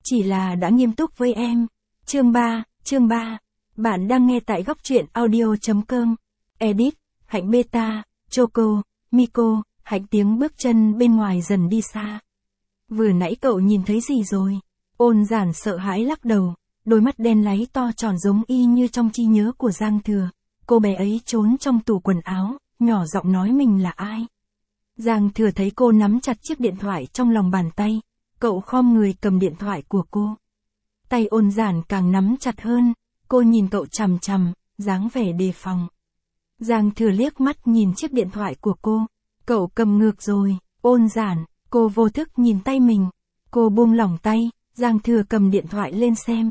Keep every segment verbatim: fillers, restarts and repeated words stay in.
chỉ là đã nghiêm túc với em. Chương ba, chương ba. Bạn đang nghe tại góc truyện audio.com. Edit, Hạnh Beta, Choco, Miko, Hạnh tiếng bước chân bên ngoài dần đi xa. Vừa nãy cậu nhìn thấy gì rồi? Ôn Giản sợ hãi lắc đầu, đôi mắt đen láy to tròn giống y như trong trí nhớ của Giang Thừa. Cô bé ấy trốn trong tủ quần áo, nhỏ giọng nói mình là ai. Giang Thừa thấy cô nắm chặt chiếc điện thoại trong lòng bàn tay, cậu khom người cầm điện thoại của cô. Tay Ôn Giản càng nắm chặt hơn, cô nhìn cậu chằm chằm, dáng vẻ đề phòng. Giang Thừa liếc mắt nhìn chiếc điện thoại của cô, cậu cầm ngược rồi. Ôn Giản, cô vô thức nhìn tay mình, cô buông lỏng tay, Giang Thừa cầm điện thoại lên xem.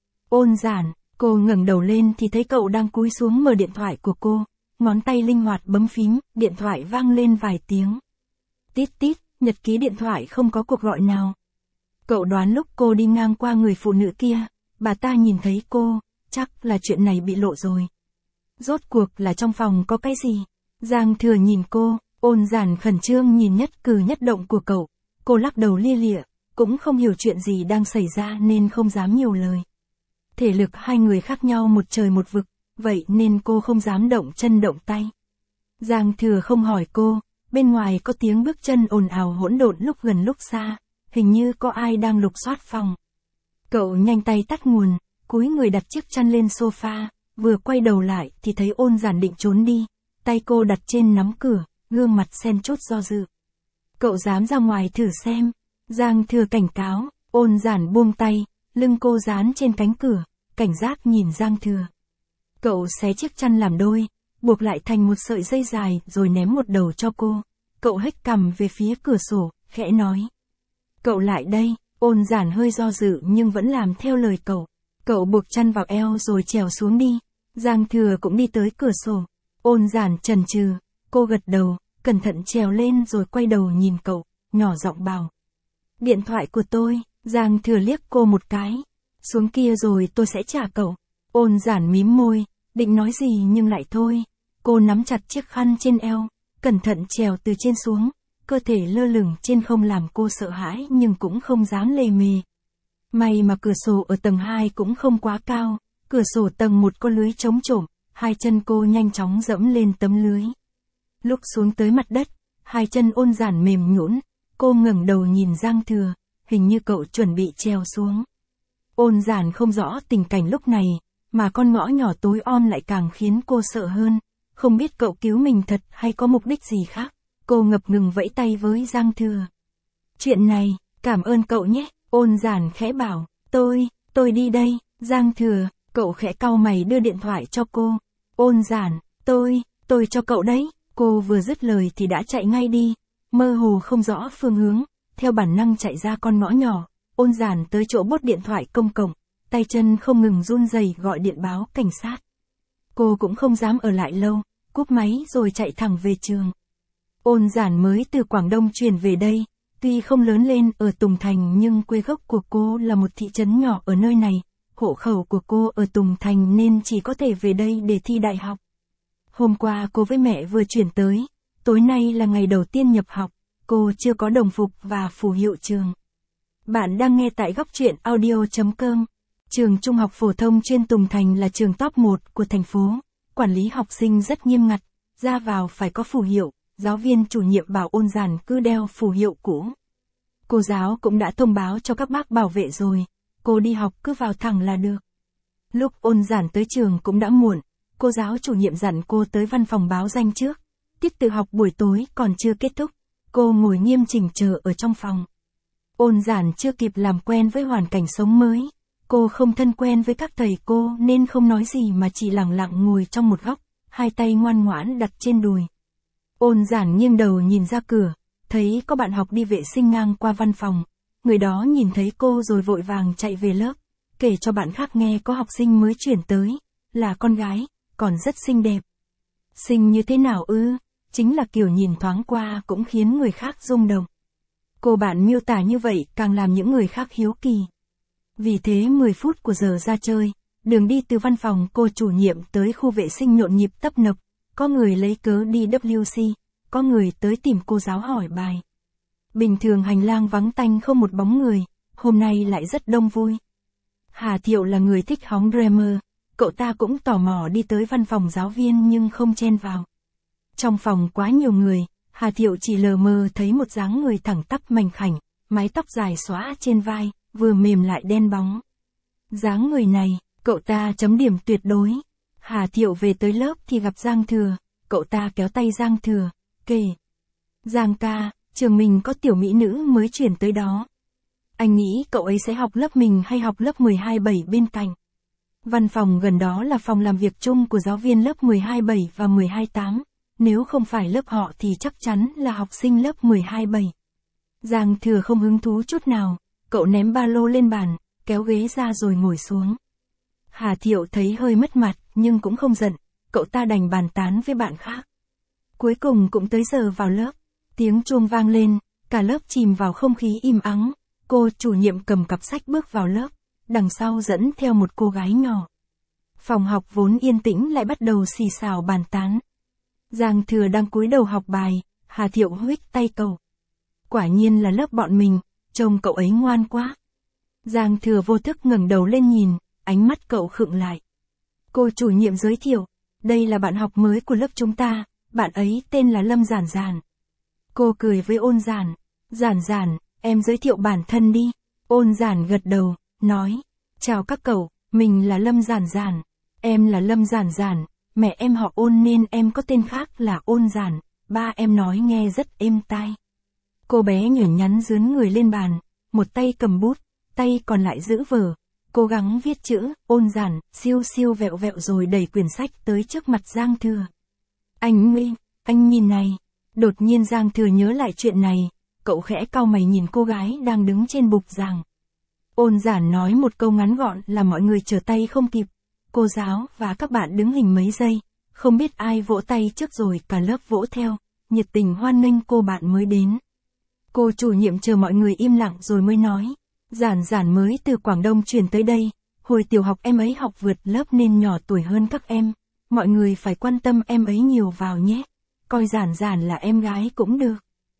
Ôn Giản, cô ngẩng đầu lên thì thấy cậu đang cúi xuống mở điện thoại của cô, ngón tay linh hoạt bấm phím, điện thoại vang lên vài tiếng. Tít tít, nhật ký điện thoại không có cuộc gọi nào. Cậu đoán lúc cô đi ngang qua người phụ nữ kia, bà ta nhìn thấy cô, chắc là chuyện này bị lộ rồi. Rốt cuộc là trong phòng có cái gì? Giang Thừa nhìn cô, Ôn Giản khẩn trương nhìn nhất cử nhất động của cậu, cô lắc đầu lia lịa, cũng không hiểu chuyện gì đang xảy ra nên không dám nhiều lời. Thể lực hai người khác nhau một trời một vực, vậy nên cô không dám động chân động tay. Giang Thừa không hỏi cô, bên ngoài có tiếng bước chân ồn ào hỗn độn lúc gần lúc xa, hình như có ai đang lục soát phòng. Cậu nhanh tay tắt nguồn, cúi người đặt chiếc chăn lên sofa, vừa quay đầu lại thì thấy Ôn Giản định trốn đi, tay cô đặt trên nắm cửa, gương mặt xen chốt do dự. Cậu dám ra ngoài thử xem. Giang Thừa cảnh cáo, Ôn Giản buông tay, lưng cô dán trên cánh cửa, cảnh giác nhìn Giang Thừa. Cậu xé chiếc chăn làm đôi, buộc lại thành một sợi dây dài rồi ném một đầu cho cô. Cậu hếch cằm về phía cửa sổ, khẽ nói. Cậu lại đây. Ôn Giản hơi do dự nhưng vẫn làm theo lời cậu. Cậu buộc chăn vào eo rồi trèo xuống đi. Giang Thừa cũng đi tới cửa sổ. Ôn Giản chần chừ, cô gật đầu, cẩn thận trèo lên rồi quay đầu nhìn cậu, nhỏ giọng bảo. Điện thoại của tôi. Giang Thừa liếc cô một cái. Xuống kia rồi tôi sẽ trả cậu. Ôn Giản mím môi, định nói gì nhưng lại thôi. Cô nắm chặt chiếc khăn trên eo, cẩn thận trèo từ trên xuống, cơ thể lơ lửng trên không làm cô sợ hãi nhưng cũng không dám lề mề. May mà cửa sổ ở tầng hai cũng không quá cao, cửa sổ tầng một có lưới chống trộm, hai chân cô nhanh chóng dẫm lên tấm lưới. Lúc xuống tới mặt đất, hai chân Ôn Giản mềm nhũn, cô ngẩng đầu nhìn Giang Thừa, hình như cậu chuẩn bị trèo xuống. Ôn Giản không rõ tình cảnh lúc này, mà con ngõ nhỏ tối om lại càng khiến cô sợ hơn, không biết cậu cứu mình thật hay có mục đích gì khác. Cô ngập ngừng vẫy tay với Giang Thừa. Chuyện này, cảm ơn cậu nhé. Ôn Giản khẽ bảo, tôi, tôi đi đây. Giang Thừa, cậu khẽ cau mày đưa điện thoại cho cô. Ôn Giản, tôi, tôi cho cậu đấy. Cô vừa dứt lời thì đã chạy ngay đi, mơ hồ không rõ phương hướng, theo bản năng chạy ra con ngõ nhỏ. Ôn Giản tới chỗ bốt điện thoại công cộng, tay chân không ngừng run rẩy gọi điện báo cảnh sát. Cô cũng không dám ở lại lâu, cúp máy rồi chạy thẳng về trường. Ôn Giản mới từ Quảng Đông chuyển về đây, tuy không lớn lên ở Tùng Thành nhưng quê gốc của cô là một thị trấn nhỏ ở nơi này, hộ khẩu của cô ở Tùng Thành nên chỉ có thể về đây để thi đại học. Hôm qua cô với mẹ vừa chuyển tới, tối nay là ngày đầu tiên nhập học, cô chưa có đồng phục và phù hiệu trường. Bạn đang nghe tại góc truyện audio.com. Trường Trung học phổ thông chuyên Tùng Thành là trường top một của thành phố, quản lý học sinh rất nghiêm ngặt, ra vào phải có phù hiệu, giáo viên chủ nhiệm bảo Ôn Giản cứ đeo phù hiệu cũ. Cô giáo cũng đã thông báo cho các bác bảo vệ rồi, cô đi học cứ vào thẳng là được. Lúc Ôn Giản tới trường cũng đã muộn, cô giáo chủ nhiệm dặn cô tới văn phòng báo danh trước, tiết tự học buổi tối còn chưa kết thúc, cô ngồi nghiêm chỉnh chờ ở trong phòng. Ôn Giản chưa kịp làm quen với hoàn cảnh sống mới, cô không thân quen với các thầy cô nên không nói gì mà chỉ lặng lặng ngồi trong một góc, hai tay ngoan ngoãn đặt trên đùi. Ôn Giản nghiêng đầu nhìn ra cửa, thấy có bạn học đi vệ sinh ngang qua văn phòng, người đó nhìn thấy cô rồi vội vàng chạy về lớp, kể cho bạn khác nghe có học sinh mới chuyển tới, là con gái, còn rất xinh đẹp. Xinh như thế nào ư? Chính là kiểu nhìn thoáng qua cũng khiến người khác rung động. Cô bạn miêu tả như vậy càng làm những người khác hiếu kỳ. Vì thế mười phút của giờ ra chơi, đường đi từ văn phòng cô chủ nhiệm tới khu vệ sinh nhộn nhịp tấp nập, có người lấy cớ đi W C, có người tới tìm cô giáo hỏi bài. Bình thường hành lang vắng tanh không một bóng người, hôm nay lại rất đông vui. Hà Thiệu là người thích hóng drama, cậu ta cũng tò mò đi tới văn phòng giáo viên nhưng không chen vào. Trong phòng quá nhiều người, Hà Thiệu chỉ lờ mờ thấy một dáng người thẳng tắp mảnh khảnh, mái tóc dài xõa trên vai, vừa mềm lại đen bóng. Dáng người này, cậu ta chấm điểm tuyệt đối. Hà Thiệu về tới lớp thì gặp Giang Thừa, cậu ta kéo tay Giang Thừa, kể. Giang ca, trường mình có tiểu mỹ nữ mới chuyển tới đó. Anh nghĩ cậu ấy sẽ học lớp mình hay học lớp mười hai bảy bên cạnh. Văn phòng gần đó là phòng làm việc chung của giáo viên lớp mười hai bảy và mười hai tám. Nếu không phải lớp họ thì chắc chắn là học sinh lớp mười hai bảy. Giang Thừa không hứng thú chút nào, cậu ném ba lô lên bàn, kéo ghế ra rồi ngồi xuống. Hà Thiệu thấy hơi mất mặt nhưng cũng không giận, cậu ta đành bàn tán với bạn khác. Cuối cùng cũng tới giờ vào lớp, tiếng chuông vang lên, cả lớp chìm vào không khí im ắng. Cô chủ nhiệm cầm cặp sách bước vào lớp, đằng sau dẫn theo một cô gái nhỏ. Phòng học vốn yên tĩnh lại bắt đầu xì xào bàn tán. Giang Thừa đang cúi đầu học bài, Hà Thiệu huých tay cậu. Quả nhiên là lớp bọn mình, trông cậu ấy ngoan quá. Giang Thừa vô thức ngẩng đầu lên nhìn, ánh mắt cậu khựng lại. Cô chủ nhiệm giới thiệu, đây là bạn học mới của lớp chúng ta, bạn ấy tên là Lâm Giản Giản. Cô cười với Ôn Giản, Giản Giản, em giới thiệu bản thân đi. Ôn Giản gật đầu, nói, chào các cậu, mình là Lâm Giản Giản, em là Lâm Giản Giản, mẹ em họ Ôn nên em có tên khác là Ôn Giản, ba em nói nghe rất êm tai. Cô bé nhỏ nhắn dướn người lên bàn, một tay cầm bút, tay còn lại giữ vở, cố gắng viết chữ, Ôn Giản, siêu siêu vẹo vẹo rồi đẩy quyển sách tới trước mặt Giang Thừa. Anh Nguy, anh nhìn này. Đột nhiên Giang Thừa nhớ lại chuyện này, cậu khẽ cau mày nhìn cô gái đang đứng trên bục giảng. Ôn Giản nói một câu ngắn gọn là mọi người trở tay không kịp. Cô giáo và các bạn đứng hình mấy giây, không biết ai vỗ tay trước rồi cả lớp vỗ theo, nhiệt tình hoan nghênh cô bạn mới đến. Cô chủ nhiệm chờ mọi người im lặng rồi mới nói, Giản Giản mới từ Quảng Đông chuyển tới đây, hồi tiểu học em ấy học vượt lớp nên nhỏ tuổi hơn các em, mọi người phải quan tâm em ấy nhiều vào nhé, coi Giản Giản là em gái cũng được.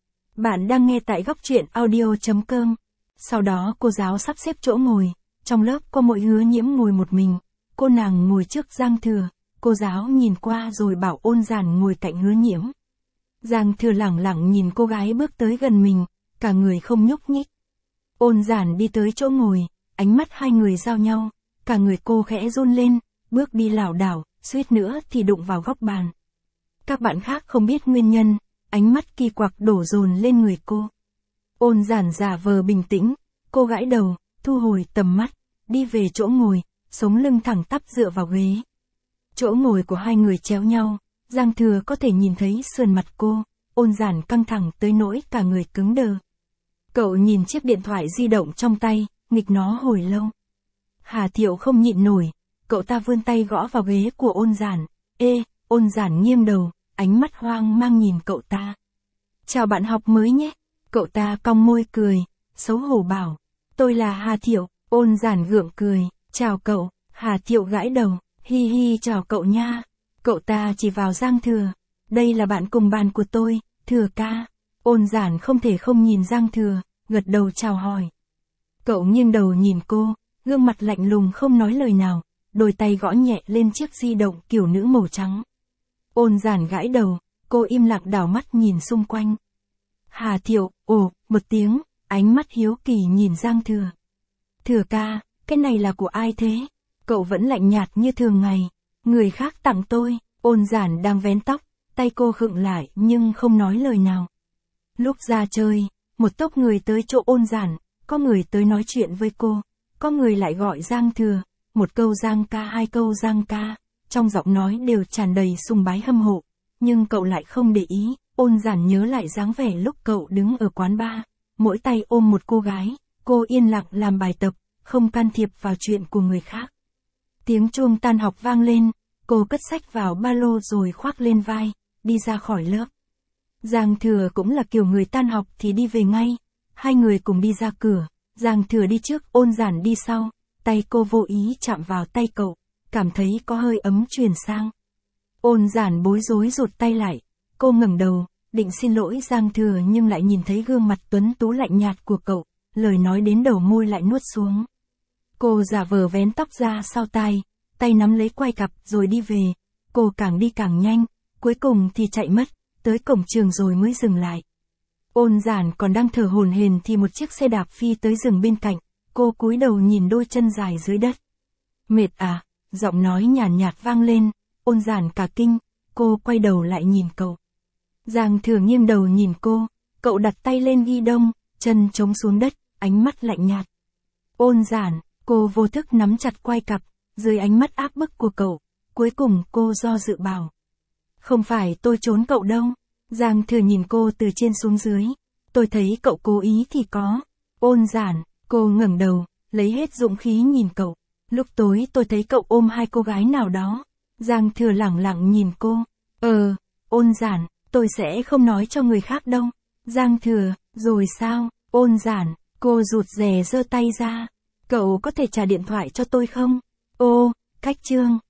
Bạn đang nghe tại góc truyện audio chấm com. Sau đó cô giáo sắp xếp chỗ ngồi, trong lớp có mỗi Hứa Nhiễm ngồi một mình, cô nàng ngồi trước Giang Thừa, cô giáo nhìn qua rồi bảo Ôn Giản ngồi cạnh Hứa Nhiễm. Giang Thừa lẳng lặng nhìn cô gái bước tới gần mình, cả người không nhúc nhích. Ôn Giản đi tới chỗ ngồi, ánh mắt hai người giao nhau, cả người cô khẽ run lên, bước đi lảo đảo, suýt nữa thì đụng vào góc bàn. Các bạn khác không biết nguyên nhân, ánh mắt kỳ quặc đổ dồn lên người cô. Ôn Giản giả vờ bình tĩnh, cô gãi đầu, thu hồi tầm mắt, đi về chỗ ngồi, sống lưng thẳng tắp dựa vào ghế. Chỗ ngồi của hai người chéo nhau, Giang Thừa có thể nhìn thấy sườn mặt cô, Ôn Giản căng thẳng tới nỗi cả người cứng đờ. Cậu nhìn chiếc điện thoại di động trong tay, nghịch nó hồi lâu. Hà Thiệu không nhịn nổi, cậu ta vươn tay gõ vào ghế của Ôn Giản. Ê, Ôn Giản nghiêng đầu, ánh mắt hoang mang nhìn cậu ta. Chào bạn học mới nhé. Cậu ta cong môi cười, xấu hổ bảo. Tôi là Hà Thiệu. Ôn Giản gượng cười, chào cậu. Hà Thiệu gãi đầu, hi hi chào cậu nha. Cậu ta chỉ vào Giang Thừa. Đây là bạn cùng bàn của tôi, Thừa ca. Ôn Giản không thể không nhìn Giang Thừa, gật đầu chào hỏi. Cậu nghiêng đầu nhìn cô, gương mặt lạnh lùng không nói lời nào, đôi tay gõ nhẹ lên chiếc di động kiểu nữ màu trắng. Ôn Giản gãi đầu, cô im lặng đảo mắt nhìn xung quanh. Hà Thiệu, ồ, một tiếng, ánh mắt hiếu kỳ nhìn Giang Thừa. Thừa ca, cái này là của ai thế? Cậu vẫn lạnh nhạt như thường ngày. Người khác tặng tôi. Ôn Giản đang vén tóc, tay cô khựng lại nhưng không nói lời nào. Lúc ra chơi, một tốp người tới chỗ Ôn Giản, có người tới nói chuyện với cô, có người lại gọi Giang Thừa, một câu Giang ca hai câu Giang ca, trong giọng nói đều tràn đầy sùng bái hâm mộ, nhưng cậu lại không để ý. Ôn Giản nhớ lại dáng vẻ lúc cậu đứng ở quán bar, mỗi tay ôm một cô gái, cô yên lặng làm bài tập, không can thiệp vào chuyện của người khác. Tiếng chuông tan học vang lên, cô cất sách vào ba lô rồi khoác lên vai, đi ra khỏi lớp. Giang Thừa cũng là kiểu người tan học thì đi về ngay, hai người cùng đi ra cửa, Giang Thừa đi trước, Ôn Giản đi sau, tay cô vô ý chạm vào tay cậu, cảm thấy có hơi ấm truyền sang. Ôn Giản bối rối rụt tay lại, cô ngẩng đầu, định xin lỗi Giang Thừa nhưng lại nhìn thấy gương mặt tuấn tú lạnh nhạt của cậu, lời nói đến đầu môi lại nuốt xuống. Cô giả vờ vén tóc ra sau tai, tay nắm lấy quai cặp rồi đi về. Cô càng đi càng nhanh, cuối cùng thì chạy mất, tới cổng trường rồi mới dừng lại. Ôn Giản còn đang thở hổn hển thì một chiếc xe đạp phi tới dừng bên cạnh, cô cúi đầu nhìn đôi chân dài dưới đất. Mệt à? Giọng nói nhàn nhạt vang lên, Ôn Giản cả kinh, cô quay đầu lại nhìn cậu. Giang Thừa nghiêng đầu nhìn cô, cậu đặt tay lên ghi đông, chân chống xuống đất, ánh mắt lạnh nhạt. Ôn Giản, cô vô thức nắm chặt quai cặp, dưới ánh mắt áp bức của cậu, cuối cùng cô do dự bảo. Không phải tôi trốn cậu đâu. Giang Thừa nhìn cô từ trên xuống dưới. Tôi thấy cậu cố ý thì có. Ôn Giản, cô ngẩng đầu, lấy hết dũng khí nhìn cậu. Lúc tối tôi thấy cậu ôm hai cô gái nào đó. Giang Thừa lẳng lặng nhìn cô. Ờ, Ôn Giản, tôi sẽ không nói cho người khác đâu. Giang Thừa, rồi sao? Ôn Giản, cô rụt rè giơ tay ra. Cậu có thể trả điện thoại cho tôi không? Ô, cách chương.